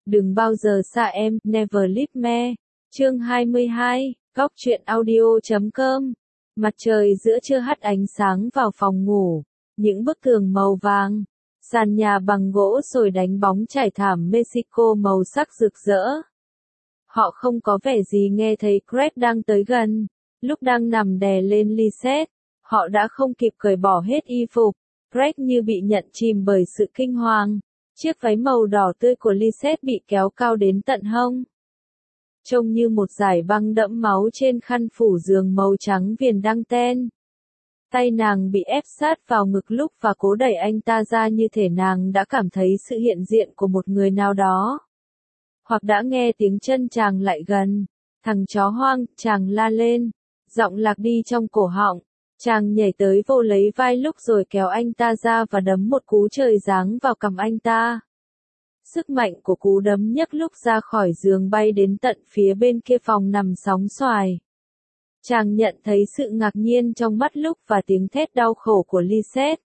Đừng bao giờ xa em, Never Leave Me. Chương 22, Góc truyện audio.com. Mặt trời giữa trưa hắt ánh sáng vào phòng ngủ, những bức tường màu vàng, sàn nhà bằng gỗ sồi đánh bóng trải thảm Mexico màu sắc rực rỡ. Họ không có vẻ gì nghe thấy Greg đang tới gần. Lúc đang nằm đè lên Lisette, họ đã không kịp cởi bỏ hết y phục. Greg như bị nhận chìm bởi sự kinh hoàng. Chiếc váy màu đỏ tươi của Lisette bị kéo cao đến tận hông. Trông như một dải băng đẫm máu trên khăn phủ giường màu trắng viền đăng ten. Tay nàng bị ép sát vào ngực lúc và cố đẩy anh ta ra như thể nàng đã cảm thấy sự hiện diện của một người nào đó. Hoặc đã nghe tiếng chân chàng lại gần. Thằng chó hoang, chàng la lên. Giọng lạc đi trong cổ họng. Chàng nhảy tới vồ lấy vai lúc rồi kéo anh ta ra và đấm một cú trời giáng vào cằm anh ta. Sức mạnh của cú đấm nhấc lúc ra khỏi giường bay đến tận phía bên kia phòng nằm sóng xoài. Chàng nhận thấy sự ngạc nhiên trong mắt lúc và tiếng thét đau khổ của Lisette.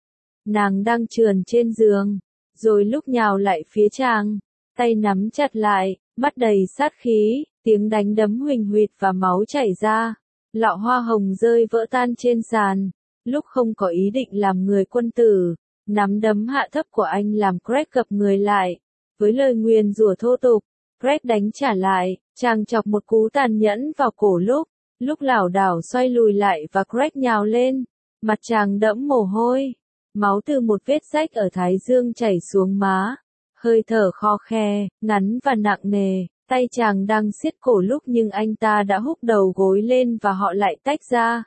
Nàng đang trườn trên giường, rồi lúc nhào lại phía chàng, tay nắm chặt lại, mắt đầy sát khí, tiếng đánh đấm huỳnh huỵch và máu chảy ra. Lọ hoa hồng rơi vỡ tan trên sàn. Lúc không có ý định làm người quân tử, nắm đấm hạ thấp của anh làm Greg gập người lại. Với lời nguyền rủa thô tục, Greg đánh trả lại, chàng chọc một cú tàn nhẫn vào cổ lúc lảo đảo xoay lùi lại và Greg nhào lên. Mặt chàng đẫm mồ hôi, máu từ một vết rách ở thái dương chảy xuống má. Hơi thở kho khe, ngắn và nặng nề. Tay chàng đang siết cổ lúc nhưng anh ta đã húc đầu gối lên và họ lại tách ra.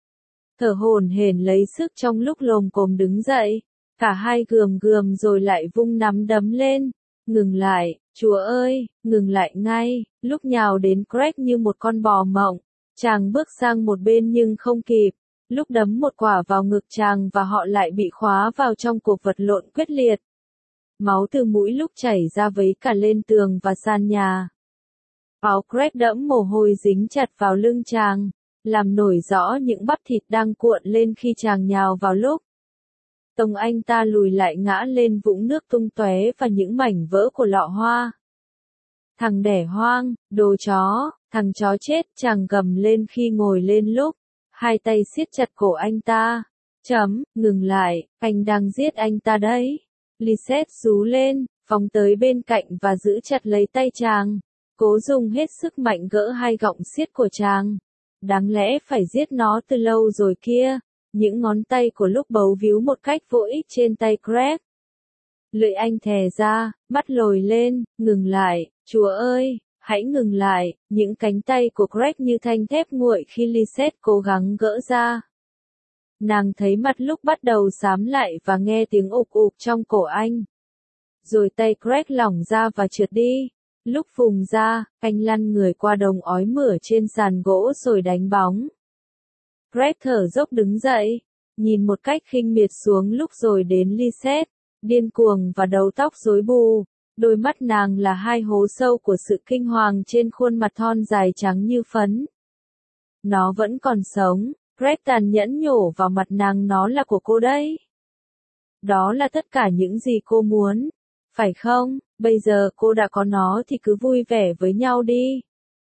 Thở hổn hển lấy sức trong lúc lồm cồm đứng dậy. Cả hai gườm gườm rồi lại vung nắm đấm lên. Ngừng lại, Chúa ơi, ngừng lại ngay. Lúc nhào đến Greg như một con bò mộng. Chàng bước sang một bên nhưng không kịp. Lúc đấm một quả vào ngực chàng và họ lại bị khóa vào trong cuộc vật lộn quyết liệt. Máu từ mũi lúc chảy ra vấy cả lên tường và sàn nhà. Áo Greg đẫm mồ hôi dính chặt vào lưng chàng, làm nổi rõ những bắp thịt đang cuộn lên khi chàng nhào vào lúc. Tông anh ta lùi lại ngã lên vũng nước tung tóe và những mảnh vỡ của lọ hoa. Thằng đẻ hoang, đồ chó, thằng chó chết, chàng gầm lên khi ngồi lên lúc. Hai tay siết chặt cổ anh ta. Ngừng lại, anh đang giết anh ta đấy. Lisette rú lên, phóng tới bên cạnh và giữ chặt lấy tay chàng. Cố dùng hết sức mạnh gỡ hai gọng xiết của chàng. Đáng lẽ phải giết nó từ lâu rồi kia. Những ngón tay của lúc bấu víu một cách vô ích trên tay Greg. Lưỡi anh thè ra, mắt lồi lên, ngừng lại, Chúa ơi, hãy ngừng lại. Những cánh tay của Greg như thanh thép nguội khi Lisette cố gắng gỡ ra. Nàng thấy mặt lúc bắt đầu xám lại và nghe tiếng ục ục trong cổ anh. Rồi tay Greg lỏng ra và trượt đi. Lúc phùng ra, anh lăn người qua đống ói mửa trên sàn gỗ rồi đánh bóng. Greg thở dốc đứng dậy, nhìn một cách khinh miệt xuống lúc rồi đến Lisette, điên cuồng và đầu tóc rối bù. Đôi mắt nàng là hai hố sâu của sự kinh hoàng trên khuôn mặt thon dài trắng như phấn. Nó vẫn còn sống, Greg tàn nhẫn nhổ vào mặt nàng, nó là của cô đấy. Đó là tất cả những gì cô muốn, phải không? Bây giờ cô đã có nó thì cứ vui vẻ với nhau đi.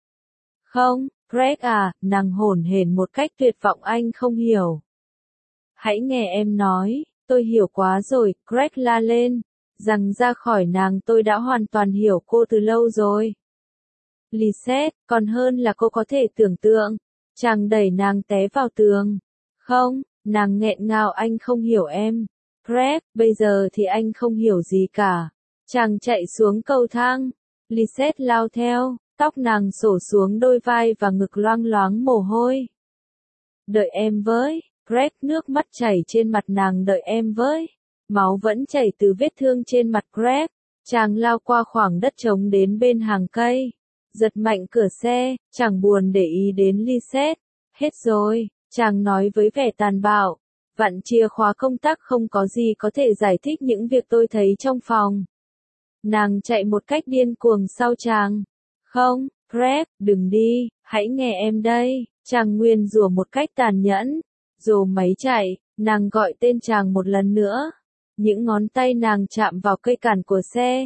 Không, Greg à, nàng hổn hển một cách tuyệt vọng, anh không hiểu. Hãy nghe em nói, tôi hiểu quá rồi, Greg la lên. Rằng ra khỏi nàng, tôi đã hoàn toàn hiểu cô từ lâu rồi. Lisette, còn hơn là cô có thể tưởng tượng. Chàng đẩy nàng té vào tường. Không, nàng nghẹn ngào, anh không hiểu em. Greg, bây giờ thì anh không hiểu gì cả. Chàng chạy xuống cầu thang. Lisette lao theo, tóc nàng xổ xuống đôi vai và ngực loang loáng mồ hôi. Đợi em với, Greg, nước mắt chảy trên mặt nàng, đợi em với. Máu vẫn chảy từ vết thương trên mặt Greg. Chàng lao qua khoảng đất trống đến bên hàng cây. Giật mạnh cửa xe, chẳng buồn để ý đến Lisette. Hết rồi, chàng nói với vẻ tàn bạo. Vặn chìa khóa công tắc, không có gì có thể giải thích những việc tôi thấy trong phòng. Nàng chạy một cách điên cuồng sau chàng. Không, Greg, đừng đi, hãy nghe em đây. Chàng nguyền rủa một cách tàn nhẫn. Rồi máy chạy, nàng gọi tên chàng một lần nữa. Những ngón tay nàng chạm vào cây cản của xe.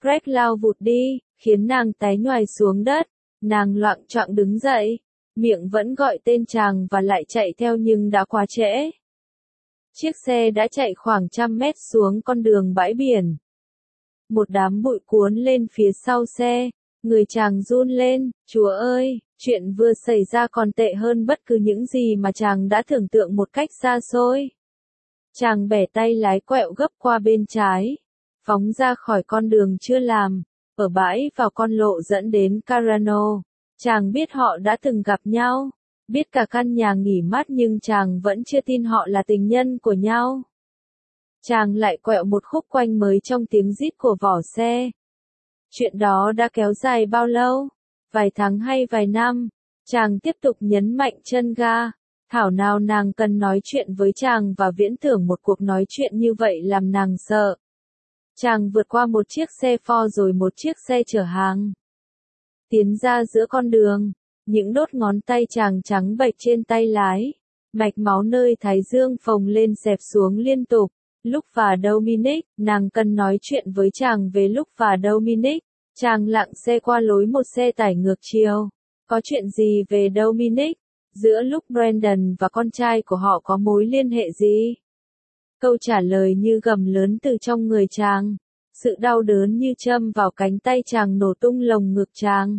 Greg lao vụt đi, khiến nàng té nhoài xuống đất. Nàng loạng choạng đứng dậy, miệng vẫn gọi tên chàng và lại chạy theo nhưng đã quá trễ. Chiếc xe đã chạy khoảng 100 mét xuống con đường bãi biển. Một đám bụi cuốn lên phía sau xe, người chàng run lên, Chúa ơi, chuyện vừa xảy ra còn tệ hơn bất cứ những gì mà chàng đã tưởng tượng một cách xa xôi. Chàng bẻ tay lái quẹo gấp qua bên trái, phóng ra khỏi con đường chưa làm, ở bãi vào con lộ dẫn đến Carano. Chàng biết họ đã từng gặp nhau, biết cả căn nhà nghỉ mát nhưng chàng vẫn chưa tin họ là tình nhân của nhau. Chàng lại quẹo một khúc quanh mới trong tiếng rít của vỏ xe. Chuyện đó đã kéo dài bao lâu? Vài tháng hay vài năm? Chàng tiếp tục nhấn mạnh chân ga. Thảo nào nàng cần nói chuyện với chàng và viễn tưởng một cuộc nói chuyện như vậy làm nàng sợ. Chàng vượt qua một chiếc xe Ford rồi một chiếc xe chở hàng. Tiến ra giữa con đường, những đốt ngón tay chàng trắng bệch trên tay lái. Mạch máu nơi thái dương phồng lên xẹp xuống liên tục. Luke và Dominic, nàng cần nói chuyện với chàng về Luke và Dominic. Chàng lạng xe qua lối một xe tải ngược chiều. Có chuyện gì về Dominic? Giữa Luke Brandon và con trai của họ có mối liên hệ gì? Câu trả lời như gầm lớn từ trong người chàng. Sự đau đớn như châm vào cánh tay chàng nổ tung lồng ngực chàng.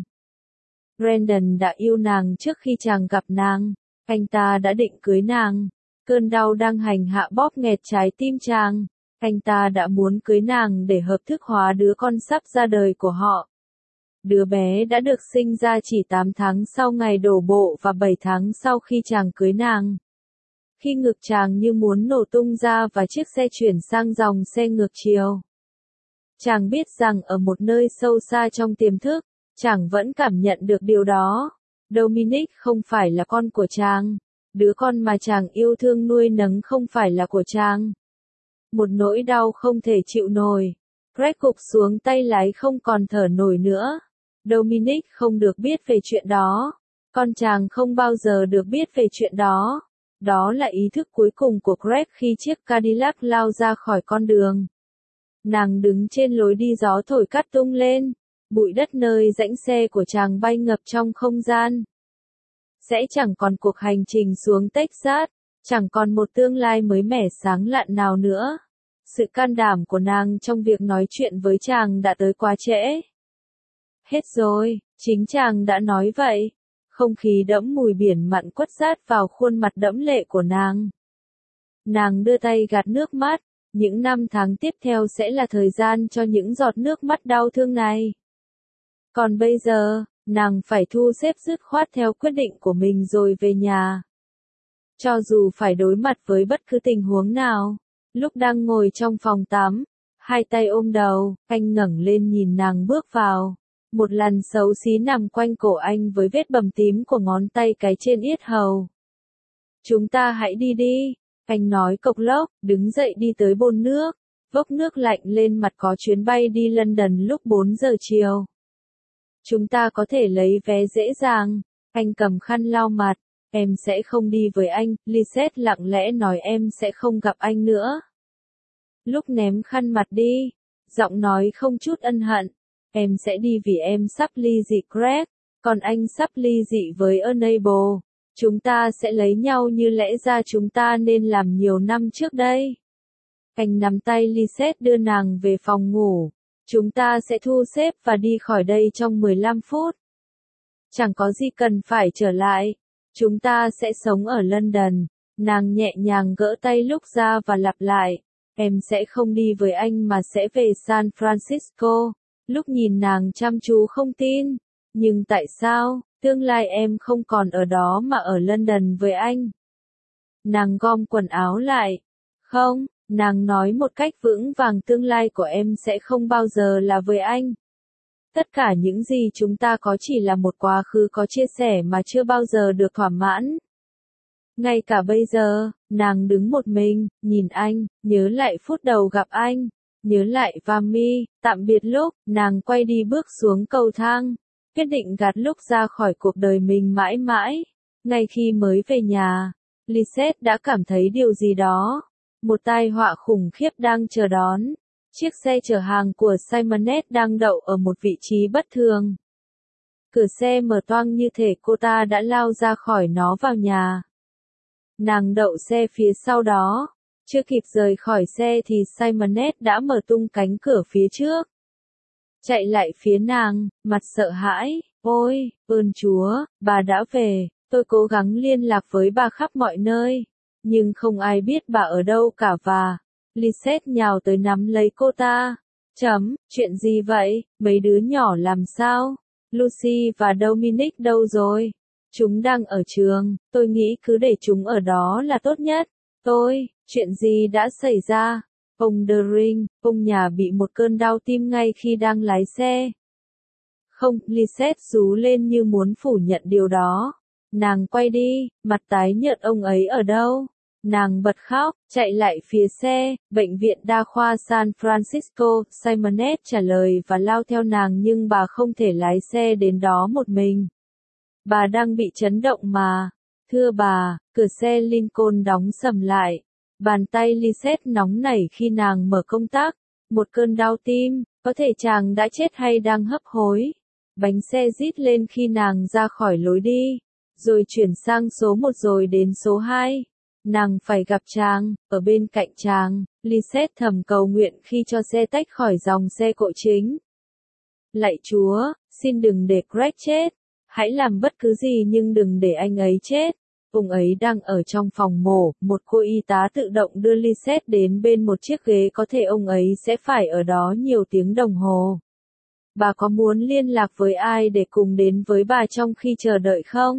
Brandon đã yêu nàng trước khi chàng gặp nàng. Anh ta đã định cưới nàng. Cơn đau đang hành hạ bóp nghẹt trái tim chàng. Anh ta đã muốn cưới nàng để hợp thức hóa đứa con sắp ra đời của họ. Đứa bé đã được sinh ra chỉ 8 tháng sau ngày đổ bộ và 7 tháng sau khi chàng cưới nàng. Khi ngực chàng như muốn nổ tung ra và chiếc xe chuyển sang dòng xe ngược chiều. Chàng biết rằng ở một nơi sâu xa trong tiềm thức, chàng vẫn cảm nhận được điều đó. Dominic không phải là con của chàng. Đứa con mà chàng yêu thương nuôi nấng không phải là của chàng. Một nỗi đau không thể chịu nổi. Greg gục xuống tay lái không còn thở nổi nữa. Dominic không được biết về chuyện đó. Con chàng không bao giờ được biết về chuyện đó. Đó là ý thức cuối cùng của Greg khi chiếc Cadillac lao ra khỏi con đường. Nàng đứng trên lối đi gió thổi cát tung lên. Bụi đất nơi rãnh xe của chàng bay ngập trong không gian. Sẽ chẳng còn cuộc hành trình xuống Texas, chẳng còn một tương lai mới mẻ sáng lạn nào nữa. Sự can đảm của nàng trong việc nói chuyện với chàng đã tới quá trễ. Hết rồi, chính chàng đã nói vậy. Không khí đẫm mùi biển mặn quất sát vào khuôn mặt đẫm lệ của nàng. Nàng đưa tay gạt nước mắt, những năm tháng tiếp theo sẽ là thời gian cho những giọt nước mắt đau thương này. Còn bây giờ, nàng phải thu xếp dứt khoát theo quyết định của mình rồi về nhà. Cho dù phải đối mặt với bất cứ tình huống nào, lúc đang ngồi trong phòng tắm, hai tay ôm đầu, anh ngẩng lên nhìn nàng bước vào. Một làn xấu xí nằm quanh cổ anh với vết bầm tím của ngón tay cái trên yết hầu. Chúng ta hãy đi đi, anh nói cộc lốc, đứng dậy đi tới bồn nước, vốc nước lạnh lên mặt có chuyến bay đi London lúc 4 giờ chiều. Chúng ta có thể lấy vé dễ dàng, anh cầm khăn lau mặt, em sẽ không đi với anh, Lisette lặng lẽ nói em sẽ không gặp anh nữa. Lúc ném khăn mặt đi, giọng nói không chút ân hận. Em sẽ đi vì em sắp ly dị Greg, còn anh sắp ly dị với Unable. Chúng ta sẽ lấy nhau như lẽ ra chúng ta nên làm nhiều năm trước đây. Anh nắm tay Lisette đưa nàng về phòng ngủ. Chúng ta sẽ thu xếp và đi khỏi đây trong 15 phút. Chẳng có gì cần phải trở lại. Chúng ta sẽ sống ở London. Nàng nhẹ nhàng gỡ tay Luke ra và lặp lại. Em sẽ không đi với anh mà sẽ về San Francisco. Lúc nhìn nàng chăm chú không tin. Nhưng tại sao, tương lai em không còn ở đó mà ở London với anh? Nàng gom quần áo lại. Không, nàng nói một cách vững vàng tương lai của em sẽ không bao giờ là với anh. Tất cả những gì chúng ta có chỉ là một quá khứ có chia sẻ mà chưa bao giờ được thỏa mãn. Ngay cả bây giờ, nàng đứng một mình, nhìn anh, nhớ lại phút đầu gặp anh. Nhớ lại Vami, tạm biệt lúc, nàng quay đi bước xuống cầu thang, quyết định gạt lúc ra khỏi cuộc đời mình mãi mãi. Ngay khi mới về nhà, Lisette đã cảm thấy điều gì đó, một tai họa khủng khiếp đang chờ đón. Chiếc xe chở hàng của Simonet đang đậu ở một vị trí bất thường. Cửa xe mở toang như thể cô ta đã lao ra khỏi nó vào nhà. Nàng đậu xe phía sau đó. Chưa kịp rời khỏi xe thì Simonet đã mở tung cánh cửa phía trước. Chạy lại phía nàng, mặt sợ hãi. Ôi, ơn Chúa, bà đã về. Tôi cố gắng liên lạc với bà khắp mọi nơi. Nhưng không ai biết bà ở đâu cả và... Lisette nhào tới nắm lấy cô ta. Chuyện gì vậy? Mấy đứa nhỏ làm sao? Lucy và Dominic đâu rồi? Chúng đang ở trường, tôi nghĩ cứ để chúng ở đó là tốt nhất. Chuyện gì đã xảy ra? Ông Deering, ông nhà bị một cơn đau tim ngay khi đang lái xe. Không, Lisette rú lên như muốn phủ nhận điều đó. Nàng quay đi, mặt tái nhợt. Ông ấy ở đâu? Nàng bật khóc, chạy lại phía xe, bệnh viện đa khoa San Francisco. Simonet trả lời và lao theo nàng nhưng bà không thể lái xe đến đó một mình. Bà đang bị chấn động mà. Thưa bà, cửa xe Lincoln đóng sầm lại. Bàn tay Lisette nóng nảy khi nàng mở công tắc. Một cơn đau tim, có thể chàng đã chết hay đang hấp hối. Bánh xe rít lên khi nàng ra khỏi lối đi. Rồi chuyển sang số 1 rồi đến số 2. Nàng phải gặp chàng, ở bên cạnh chàng. Lisette thầm cầu nguyện khi cho xe tách khỏi dòng xe cộ chính. Lạy Chúa, xin đừng để Greg chết. Hãy làm bất cứ gì nhưng đừng để anh ấy chết. Ông ấy đang ở trong phòng mổ, một cô y tá tự động đưa Lisette đến bên một chiếc ghế, có thể ông ấy sẽ phải ở đó nhiều tiếng đồng hồ. Bà có muốn liên lạc với ai để cùng đến với bà trong khi chờ đợi không?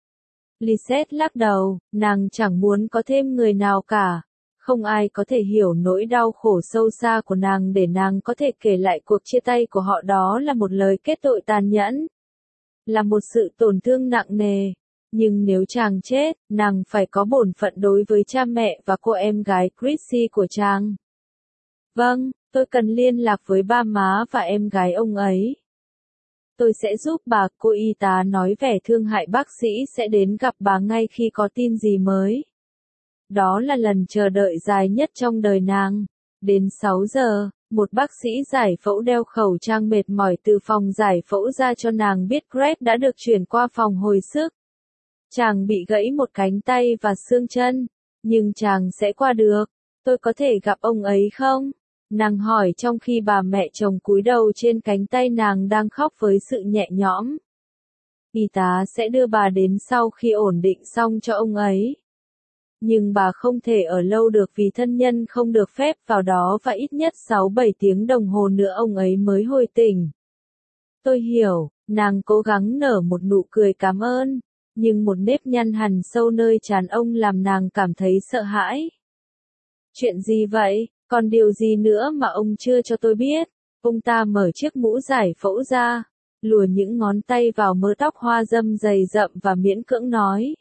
Lisette lắc đầu, nàng chẳng muốn có thêm người nào cả. Không ai có thể hiểu nỗi đau khổ sâu xa của nàng để nàng có thể kể lại cuộc chia tay của họ. Đó là một lời kết tội tàn nhẫn. Là một sự tổn thương nặng nề. Nhưng nếu chàng chết, nàng phải có bổn phận đối với cha mẹ và cô em gái Chrissy của chàng. Vâng, tôi cần liên lạc với ba má và em gái ông ấy. Tôi sẽ giúp bà, cô y tá nói vẻ thương hại. Bác sĩ sẽ đến gặp bà ngay khi có tin gì mới. Đó là lần chờ đợi dài nhất trong đời nàng. Đến 6 giờ, một bác sĩ giải phẫu đeo khẩu trang mệt mỏi từ phòng giải phẫu ra cho nàng biết Greg đã được chuyển qua phòng hồi sức. Chàng bị gãy một cánh tay và xương chân, nhưng chàng sẽ qua được. Tôi có thể gặp ông ấy không? Nàng hỏi trong khi bà mẹ chồng cúi đầu trên cánh tay nàng đang khóc với sự nhẹ nhõm. Y tá sẽ đưa bà đến sau khi ổn định xong cho ông ấy. Nhưng bà không thể ở lâu được vì thân nhân không được phép vào đó và ít nhất 6-7 tiếng đồng hồ nữa ông ấy mới hồi tỉnh. Tôi hiểu, nàng cố gắng nở một nụ cười cảm ơn, nhưng một nếp nhăn hằn sâu nơi trán ông làm nàng cảm thấy sợ hãi. Chuyện gì vậy? Còn điều gì nữa mà ông chưa cho tôi biết? Ông ta mở chiếc mũ giải phẫu ra, lùa những ngón tay vào mớ tóc hoa dâm dày rậm và miễn cưỡng nói.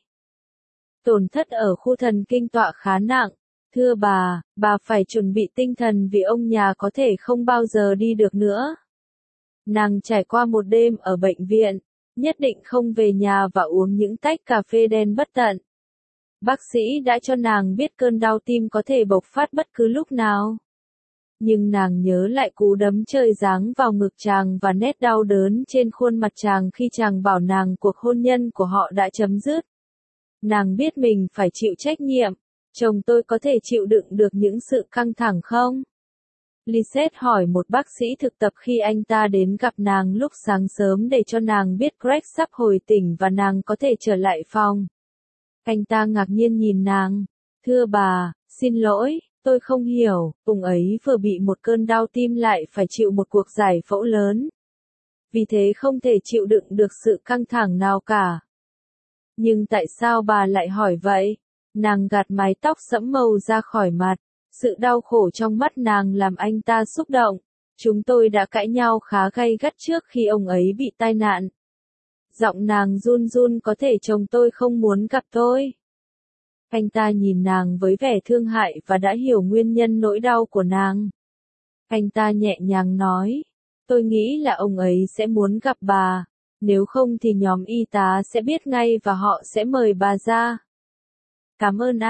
Tổn thất ở khu thần kinh tọa khá nặng. Thưa bà phải chuẩn bị tinh thần vì ông nhà có thể không bao giờ đi được nữa. Nàng trải qua một đêm ở bệnh viện, nhất định không về nhà và uống những tách cà phê đen bất tận. Bác sĩ đã cho nàng biết cơn đau tim có thể bộc phát bất cứ lúc nào. Nhưng nàng nhớ lại cú đấm trời giáng vào ngực chàng và nét đau đớn trên khuôn mặt chàng khi chàng bảo nàng cuộc hôn nhân của họ đã chấm dứt. Nàng biết mình phải chịu trách nhiệm. Chồng tôi có thể chịu đựng được những sự căng thẳng không? Lisette hỏi một bác sĩ thực tập khi anh ta đến gặp nàng lúc sáng sớm để cho nàng biết Greg sắp hồi tỉnh và nàng có thể trở lại phòng. Anh ta ngạc nhiên nhìn nàng. Thưa bà, xin lỗi, tôi không hiểu, ông ấy vừa bị một cơn đau tim lại phải chịu một cuộc giải phẫu lớn. Vì thế không thể chịu đựng được sự căng thẳng nào cả. Nhưng tại sao bà lại hỏi vậy? Nàng gạt mái tóc sẫm màu ra khỏi mặt. Sự đau khổ trong mắt nàng làm anh ta xúc động. Chúng tôi đã cãi nhau khá gay gắt trước khi ông ấy bị tai nạn. Giọng nàng run run, có thể chồng tôi không muốn gặp tôi. Anh ta nhìn nàng với vẻ thương hại và đã hiểu nguyên nhân nỗi đau của nàng. Anh ta nhẹ nhàng nói, tôi nghĩ là ông ấy sẽ muốn gặp bà. Nếu không thì nhóm y tá sẽ biết ngay và họ sẽ mời bà ra. Cảm ơn anh,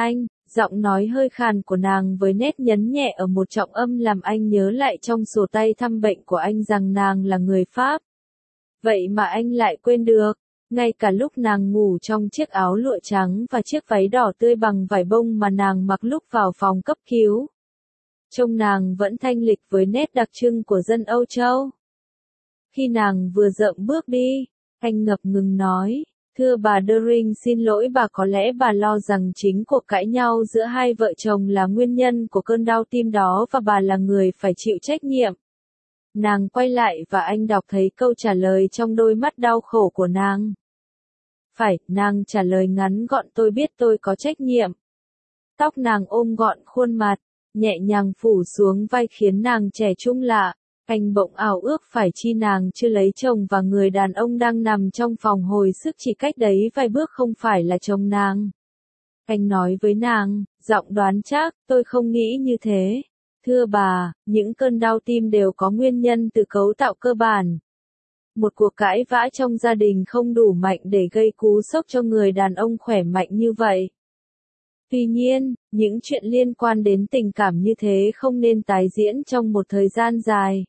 Giọng nói hơi khàn của nàng với nét nhấn nhẹ ở một trọng âm làm anh nhớ lại trong sổ tay thăm bệnh của anh rằng nàng là người Pháp. Vậy mà anh lại quên được, ngay cả lúc nàng ngủ trong chiếc áo lụa trắng và chiếc váy đỏ tươi bằng vải bông mà nàng mặc lúc vào phòng cấp cứu. Trông nàng vẫn thanh lịch với nét đặc trưng của dân Âu Châu. Khi nàng vừa dậm bước đi, anh ngập ngừng nói, thưa bà Dering, xin lỗi bà, có lẽ bà lo rằng chính cuộc cãi nhau giữa hai vợ chồng là nguyên nhân của cơn đau tim đó và bà là người phải chịu trách nhiệm. Nàng quay lại và anh đọc thấy câu trả lời trong đôi mắt đau khổ của nàng. Phải, nàng trả lời ngắn gọn, tôi biết tôi có trách nhiệm. Tóc nàng ôm gọn khuôn mặt, nhẹ nhàng phủ xuống vai khiến nàng trẻ trung lạ. Anh bỗng ảo ước phải chi nàng chưa lấy chồng và người đàn ông đang nằm trong phòng hồi sức chỉ cách đấy vài bước không phải là chồng nàng. Anh nói với nàng, giọng đoán chắc, tôi không nghĩ như thế. Thưa bà, những cơn đau tim đều có nguyên nhân từ cấu tạo cơ bản. Một cuộc cãi vã trong gia đình không đủ mạnh để gây cú sốc cho người đàn ông khỏe mạnh như vậy. Tuy nhiên, những chuyện liên quan đến tình cảm như thế không nên tái diễn trong một thời gian dài.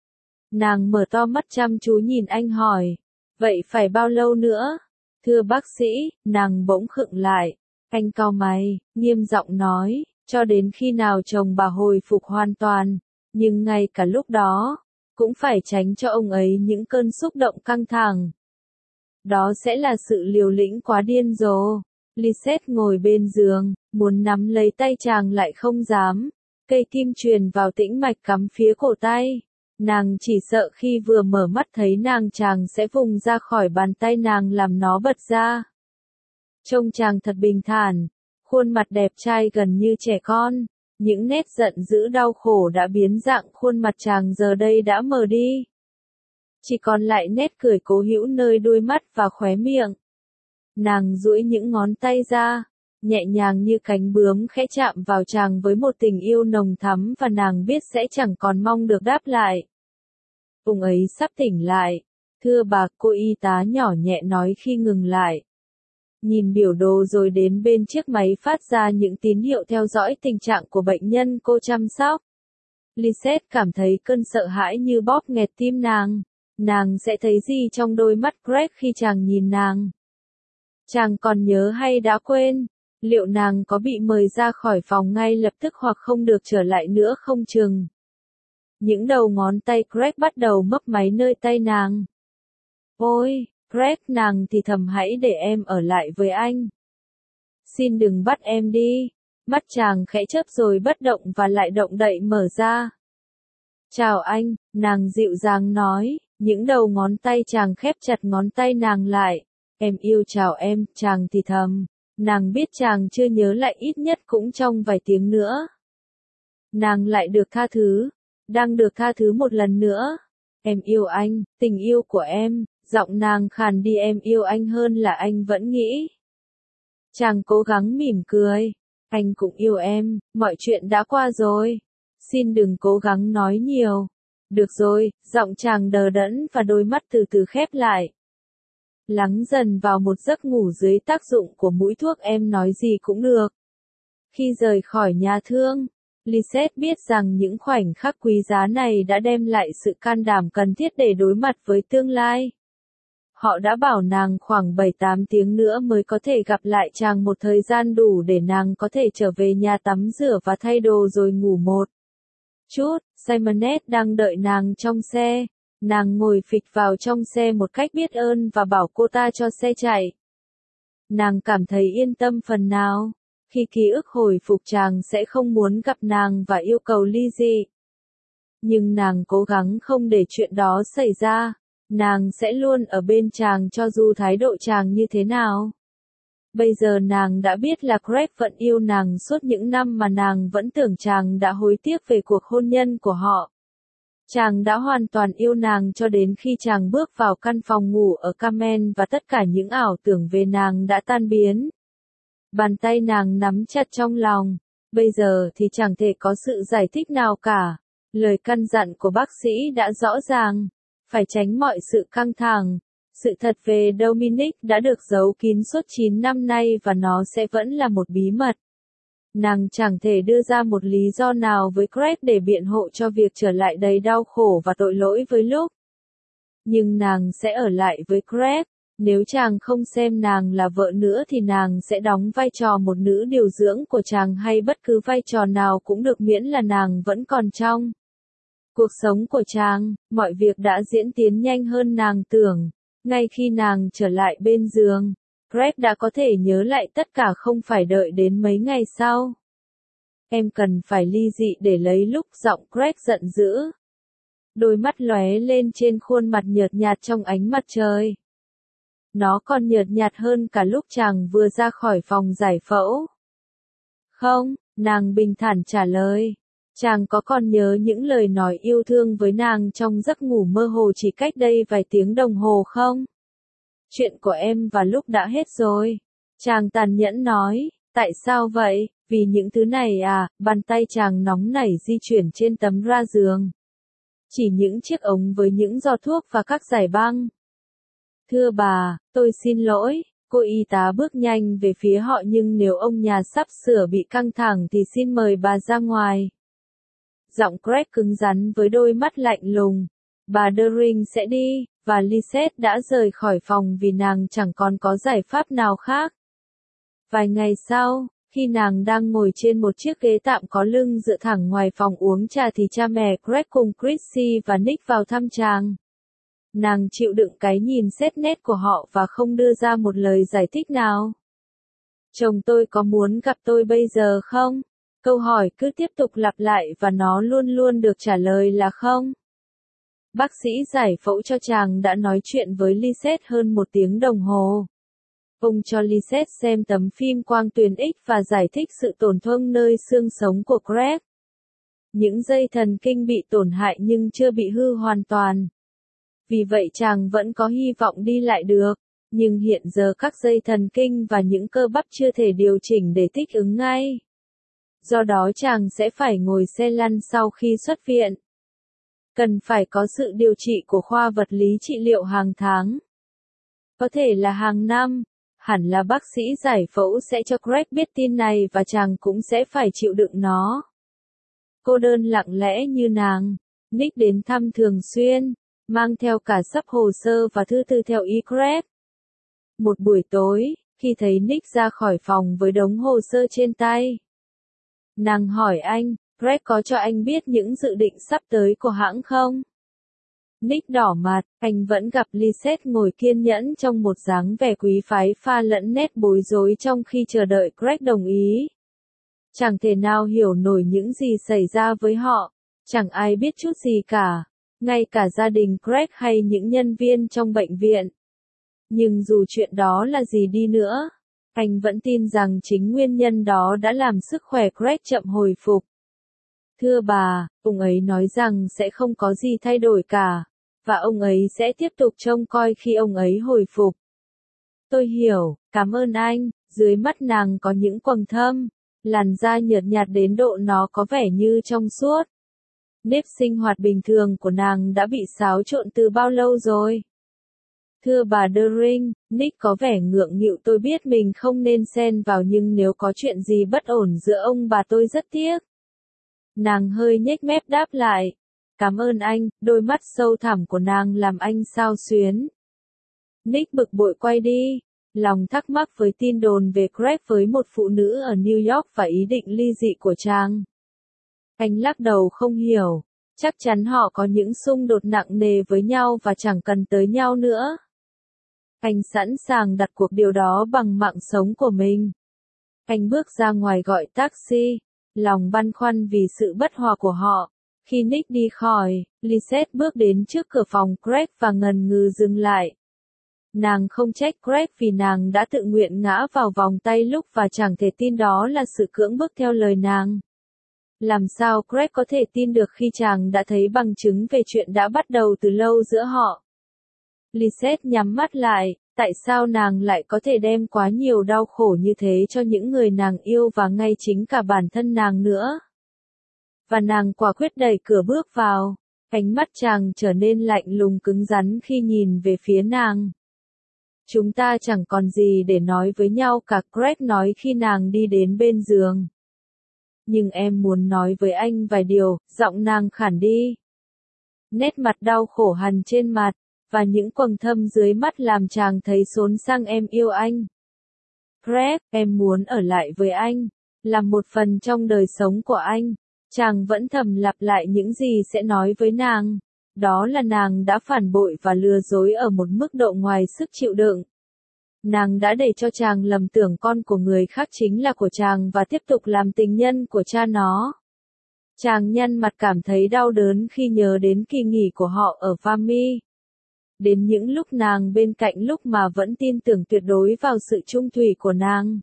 Nàng mở to mắt chăm chú nhìn anh hỏi, vậy phải bao lâu nữa? Thưa bác sĩ, nàng bỗng khựng lại. Anh cau mày, nghiêm giọng nói, cho đến khi nào chồng bà hồi phục hoàn toàn, nhưng ngay cả lúc đó, cũng phải tránh cho ông ấy những cơn xúc động căng thẳng. Đó sẽ là sự liều lĩnh quá điên rồ. Lisette ngồi bên giường, muốn nắm lấy tay chàng lại không dám. Cây kim truyền vào tĩnh mạch cắm phía cổ tay. Nàng chỉ sợ khi vừa mở mắt thấy nàng chàng sẽ vùng ra khỏi bàn tay nàng làm nó bật ra. Trông chàng thật bình thản, khuôn mặt đẹp trai gần như trẻ con, những nét giận dữ đau khổ đã biến dạng, khuôn mặt chàng giờ đây đã mờ đi. Chỉ còn lại nét cười cố hữu nơi đôi mắt và khóe miệng. Nàng duỗi những ngón tay ra, nhẹ nhàng như cánh bướm khẽ chạm vào chàng với một tình yêu nồng thắm và nàng biết sẽ chẳng còn mong được đáp lại. Ông ấy sắp tỉnh lại. Thưa bà, cô y tá nhỏ nhẹ nói khi ngừng lại. Nhìn biểu đồ rồi đến bên chiếc máy phát ra những tín hiệu theo dõi tình trạng của bệnh nhân cô chăm sóc. Lisette cảm thấy cơn sợ hãi như bóp nghẹt tim nàng. Nàng sẽ thấy gì trong đôi mắt Greg khi chàng nhìn nàng? Chàng còn nhớ hay đã quên? Liệu nàng có bị mời ra khỏi phòng ngay lập tức hoặc không được trở lại nữa không chừng? Những đầu ngón tay Greg bắt đầu mấp máy nơi tay nàng. Ôi, Greg, nàng thì thầm, hãy để em ở lại với anh. Xin đừng bắt em đi. Mắt chàng khẽ chớp rồi bất động và lại động đậy mở ra. Chào anh, nàng dịu dàng nói, những đầu ngón tay chàng khép chặt ngón tay nàng lại. Em yêu chào em, chàng thì thầm. Nàng biết chàng chưa nhớ lại ít nhất cũng trong vài tiếng nữa. Nàng lại được tha thứ. Đang được tha thứ một lần nữa. Em yêu anh, tình yêu của em. Giọng nàng khàn đi, em yêu anh hơn là anh vẫn nghĩ. Chàng cố gắng mỉm cười. Anh cũng yêu em, mọi chuyện đã qua rồi. Xin đừng cố gắng nói nhiều. Được rồi, giọng chàng đờ đẫn và đôi mắt từ từ khép lại. Lắng dần vào một giấc ngủ dưới tác dụng của mũi thuốc, em nói gì cũng được. Khi rời khỏi nhà thương, Lisette biết rằng những khoảnh khắc quý giá này đã đem lại sự can đảm cần thiết để đối mặt với tương lai. Họ đã bảo nàng khoảng 7-8 tiếng nữa mới có thể gặp lại chàng, một thời gian đủ để nàng có thể trở về nhà tắm rửa và thay đồ rồi ngủ một chút. Simonette đang đợi nàng trong xe. Nàng ngồi phịch vào trong xe một cách biết ơn và bảo cô ta cho xe chạy. Nàng cảm thấy yên tâm phần nào. Khi ký ức hồi phục, chàng sẽ không muốn gặp nàng và yêu cầu ly dị. Nhưng nàng cố gắng không để chuyện đó xảy ra. Nàng sẽ luôn ở bên chàng cho dù thái độ chàng như thế nào. Bây giờ nàng đã biết là Greg vẫn yêu nàng suốt những năm mà nàng vẫn tưởng chàng đã hối tiếc về cuộc hôn nhân của họ. Chàng đã hoàn toàn yêu nàng cho đến khi chàng bước vào căn phòng ngủ ở Carmen và tất cả những ảo tưởng về nàng đã tan biến. Bàn tay nàng nắm chặt trong lòng. Bây giờ thì chẳng thể có sự giải thích nào cả. Lời căn dặn của bác sĩ đã rõ ràng. Phải tránh mọi sự căng thẳng. Sự thật về Dominic đã được giấu kín suốt 9 năm nay và nó sẽ vẫn là một bí mật. Nàng chẳng thể đưa ra một lý do nào với Greg để biện hộ cho việc trở lại đầy đau khổ và tội lỗi với Luke. Nhưng nàng sẽ ở lại với Greg. Nếu chàng không xem nàng là vợ nữa thì nàng sẽ đóng vai trò một nữ điều dưỡng của chàng hay bất cứ vai trò nào cũng được miễn là nàng vẫn còn trong cuộc sống của chàng. Mọi việc đã diễn tiến nhanh hơn nàng tưởng. Ngay khi nàng trở lại bên giường, Greg đã có thể nhớ lại tất cả không phải đợi đến mấy ngày sau. Em cần phải ly dị để lấy lúc, giọng Greg giận dữ. Đôi mắt lóe lên trên khuôn mặt nhợt nhạt trong ánh mặt trời. Nó còn nhợt nhạt hơn cả lúc chàng vừa ra khỏi phòng giải phẫu. Không, nàng bình thản trả lời. Chàng có còn nhớ những lời nói yêu thương với nàng trong giấc ngủ mơ hồ chỉ cách đây vài tiếng đồng hồ không? Chuyện của em và lúc đã hết rồi. Chàng tàn nhẫn nói, tại sao vậy? Vì những thứ này à, bàn tay chàng nóng nảy di chuyển trên tấm ra giường. Chỉ những chiếc ống với những giọt thuốc và các giải băng. Thưa bà, tôi xin lỗi, cô y tá bước nhanh về phía họ nhưng nếu ông nhà sắp sửa bị căng thẳng thì xin mời bà ra ngoài. Giọng Greg cứng rắn với đôi mắt lạnh lùng. Bà Deering sẽ đi, và Lisette đã rời khỏi phòng vì nàng chẳng còn có giải pháp nào khác. Vài ngày sau, khi nàng đang ngồi trên một chiếc ghế tạm có lưng dựa thẳng ngoài phòng uống trà thì cha mẹ Greg cùng Chrissy và Nick vào thăm chàng. Nàng chịu đựng cái nhìn xét nét của họ và không đưa ra một lời giải thích nào. Chồng tôi có muốn gặp tôi bây giờ không? Câu hỏi cứ tiếp tục lặp lại và nó luôn luôn được trả lời là không. Bác sĩ giải phẫu cho chàng đã nói chuyện với Lisette hơn 1 tiếng đồng hồ. Ông cho Lisette xem tấm phim quang tuyến X và giải thích sự tổn thương nơi xương sống của Greg. Những dây thần kinh bị tổn hại nhưng chưa bị hư hoàn toàn. Vì vậy chàng vẫn có hy vọng đi lại được, nhưng hiện giờ các dây thần kinh và những cơ bắp chưa thể điều chỉnh để thích ứng ngay. Do đó chàng sẽ phải ngồi xe lăn sau khi xuất viện. Cần phải có sự điều trị của khoa vật lý trị liệu hàng tháng. Có thể là hàng năm, hẳn là bác sĩ giải phẫu sẽ cho Greg biết tin này và chàng cũng sẽ phải chịu đựng nó. Cô đơn lặng lẽ như nàng, Nick đến thăm thường xuyên, mang theo cả sắp hồ sơ và thư từ theo ý Greg. Một buổi tối, khi thấy Nick ra khỏi phòng với đống hồ sơ trên tay, nàng hỏi anh, Greg có cho anh biết những dự định sắp tới của hãng không? Nick đỏ mặt, anh vẫn gặp Lisette ngồi kiên nhẫn trong một dáng vẻ quý phái pha lẫn nét bối rối trong khi chờ đợi Greg đồng ý. Chẳng thể nào hiểu nổi những gì xảy ra với họ, chẳng ai biết chút gì cả, ngay cả gia đình Greg hay những nhân viên trong bệnh viện. Nhưng dù chuyện đó là gì đi nữa, anh vẫn tin rằng chính nguyên nhân đó đã làm sức khỏe Greg chậm hồi phục. Thưa bà, ông ấy nói rằng sẽ không có gì thay đổi cả, và ông ấy sẽ tiếp tục trông coi khi ông ấy hồi phục. Tôi hiểu, cảm ơn anh. Dưới mắt nàng có những quầng thâm, làn da nhợt nhạt đến độ nó có vẻ như trong suốt. Nếp sinh hoạt bình thường của nàng đã bị xáo trộn từ bao lâu rồi? Thưa bà Deering, Nick có vẻ ngượng nghịu, tôi biết mình không nên xen vào nhưng nếu có chuyện gì bất ổn giữa ông bà tôi rất tiếc. Nàng hơi nhếch mép đáp lại. Cảm ơn anh, đôi mắt sâu thẳm của nàng làm anh xao xuyến. Nick bực bội quay đi, lòng thắc mắc với tin đồn về Greg với một phụ nữ ở New York và ý định ly dị của chàng. Anh lắc đầu không hiểu, chắc chắn họ có những xung đột nặng nề với nhau và chẳng cần tới nhau nữa. Anh sẵn sàng đặt cuộc điều đó bằng mạng sống của mình. Anh bước ra ngoài gọi taxi, lòng băn khoăn vì sự bất hòa của họ. Khi Nick đi khỏi, Lisette bước đến trước cửa phòng Greg và ngần ngừ dừng lại. Nàng không trách Greg vì nàng đã tự nguyện ngã vào vòng tay lúc và chẳng thể tin đó là sự cưỡng bức theo lời nàng. Làm sao Greg có thể tin được khi chàng đã thấy bằng chứng về chuyện đã bắt đầu từ lâu giữa họ? Lisette nhắm mắt lại, tại sao nàng lại có thể đem quá nhiều đau khổ như thế cho những người nàng yêu và ngay chính cả bản thân nàng nữa? Và nàng quả quyết đẩy cửa bước vào, ánh mắt chàng trở nên lạnh lùng cứng rắn khi nhìn về phía nàng. Chúng ta chẳng còn gì để nói với nhau cả, Greg nói khi nàng đi đến bên giường. nhưng em muốn nói với anh vài điều, giọng nàng khản đi. Nét mặt đau khổ hằn trên mặt, và những quầng thâm dưới mắt làm chàng thấy xốn sang. Em yêu anh. Greg, em muốn ở lại với anh, làm một phần trong đời sống của anh. Chàng vẫn thầm lặp lại những gì sẽ nói với nàng. Đó là nàng đã phản bội và lừa dối ở một mức độ ngoài sức chịu đựng. Nàng đã để cho chàng lầm tưởng con của người khác chính là của chàng và tiếp tục làm tình nhân của cha nó. Chàng nhăn mặt cảm thấy đau đớn khi nhớ đến kỳ nghỉ của họ ở Vimy. Đến những lúc nàng bên cạnh lúc mà vẫn tin tưởng tuyệt đối vào sự trung thủy của nàng.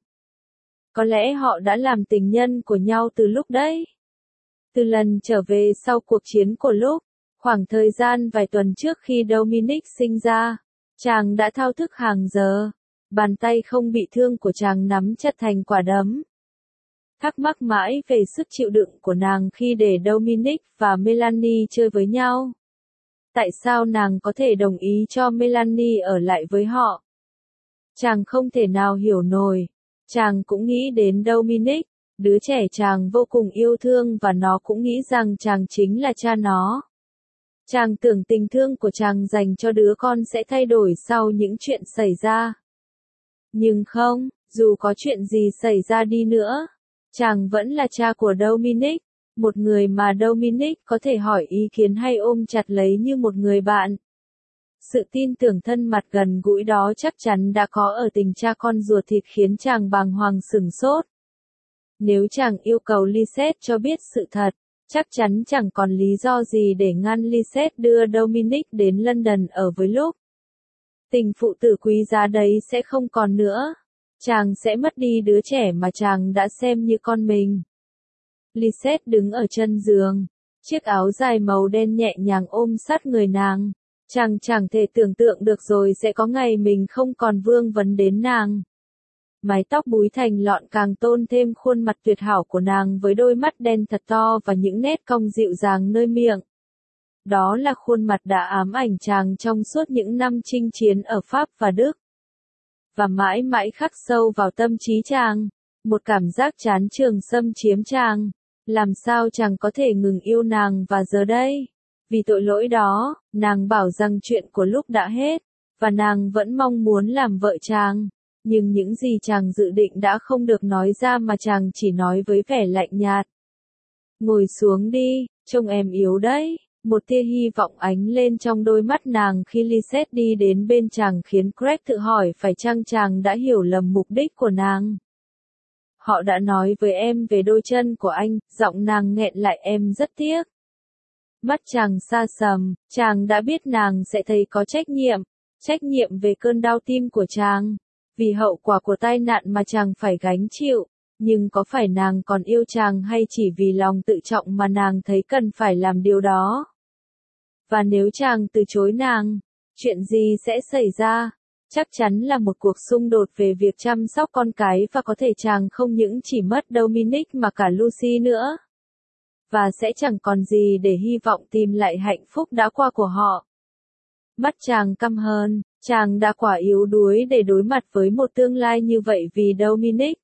Có lẽ họ đã làm tình nhân của nhau từ lúc đấy. Từ lần trở về sau cuộc chiến của lúc, khoảng thời gian vài tuần trước khi Dominic sinh ra, chàng đã thao thức hàng giờ. Bàn tay không bị thương của chàng nắm chặt thành quả đấm. Thắc mắc mãi về sức chịu đựng của nàng khi để Dominic và Melanie chơi với nhau. Tại sao nàng có thể đồng ý cho Melanie ở lại với họ? Chàng không thể nào hiểu nổi. Chàng cũng nghĩ đến Dominic, đứa trẻ chàng vô cùng yêu thương và nó cũng nghĩ rằng chàng chính là cha nó. Chàng tưởng tình thương của chàng dành cho đứa con sẽ thay đổi sau những chuyện xảy ra. Nhưng không, dù có chuyện gì xảy ra đi nữa, chàng vẫn là cha của Dominic, một người mà Dominic có thể hỏi ý kiến hay ôm chặt lấy như một người bạn. Sự tin tưởng thân mật gần gũi đó chắc chắn đã có ở tình cha con ruột thịt khiến chàng bàng hoàng sửng sốt. Nếu chàng yêu cầu Lisette cho biết sự thật, chắc chắn chẳng còn lý do gì để ngăn Lisette đưa Dominic đến London ở với lúc. Tình phụ tử quý giá đấy sẽ không còn nữa. Chàng sẽ mất đi đứa trẻ mà chàng đã xem như con mình. Lisette đứng ở chân giường. Chiếc áo dài màu đen nhẹ nhàng ôm sát người nàng. Chàng chẳng thể tưởng tượng được rồi sẽ có ngày mình không còn vương vấn đến nàng. Mái tóc búi thành lọn càng tôn thêm khuôn mặt tuyệt hảo của nàng với đôi mắt đen thật to và những nét cong dịu dàng nơi miệng. Đó là khuôn mặt đã ám ảnh chàng trong suốt những năm chinh chiến ở Pháp và Đức. Và mãi mãi khắc sâu vào tâm trí chàng. Một cảm giác chán chường xâm chiếm chàng. Làm sao chàng có thể ngừng yêu nàng và giờ đây? Vì tội lỗi đó, nàng bảo rằng chuyện của lúc đã hết. Và nàng vẫn mong muốn làm vợ chàng. Nhưng những gì chàng dự định đã không được nói ra mà chàng chỉ nói với vẻ lạnh nhạt. Ngồi xuống đi, trông em yếu đấy. Một tia hy vọng ánh lên trong đôi mắt nàng khi Lisette đi đến bên chàng khiến Greg tự hỏi phải chăng chàng đã hiểu lầm mục đích của nàng. Họ đã nói với em về đôi chân của anh, giọng nàng nghẹn lại em rất tiếc. Mắt chàng xa sầm, chàng đã biết nàng sẽ thấy có trách nhiệm về cơn đau tim của chàng, vì hậu quả của tai nạn mà chàng phải gánh chịu. Nhưng có phải nàng còn yêu chàng hay chỉ vì lòng tự trọng mà nàng thấy cần phải làm điều đó? Và nếu chàng từ chối nàng, chuyện gì sẽ xảy ra? Chắc chắn là một cuộc xung đột về việc chăm sóc con cái và có thể chàng không những chỉ mất Dominic mà cả Lucy nữa. Và sẽ chẳng còn gì để hy vọng tìm lại hạnh phúc đã qua của họ. Mắt chàng căm hờn, chàng đã quá yếu đuối để đối mặt với một tương lai như vậy vì Dominic.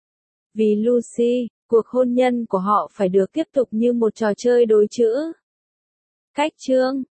Vì Lucy, cuộc hôn nhân của họ phải được tiếp tục như một trò chơi đối chữ. Cách chương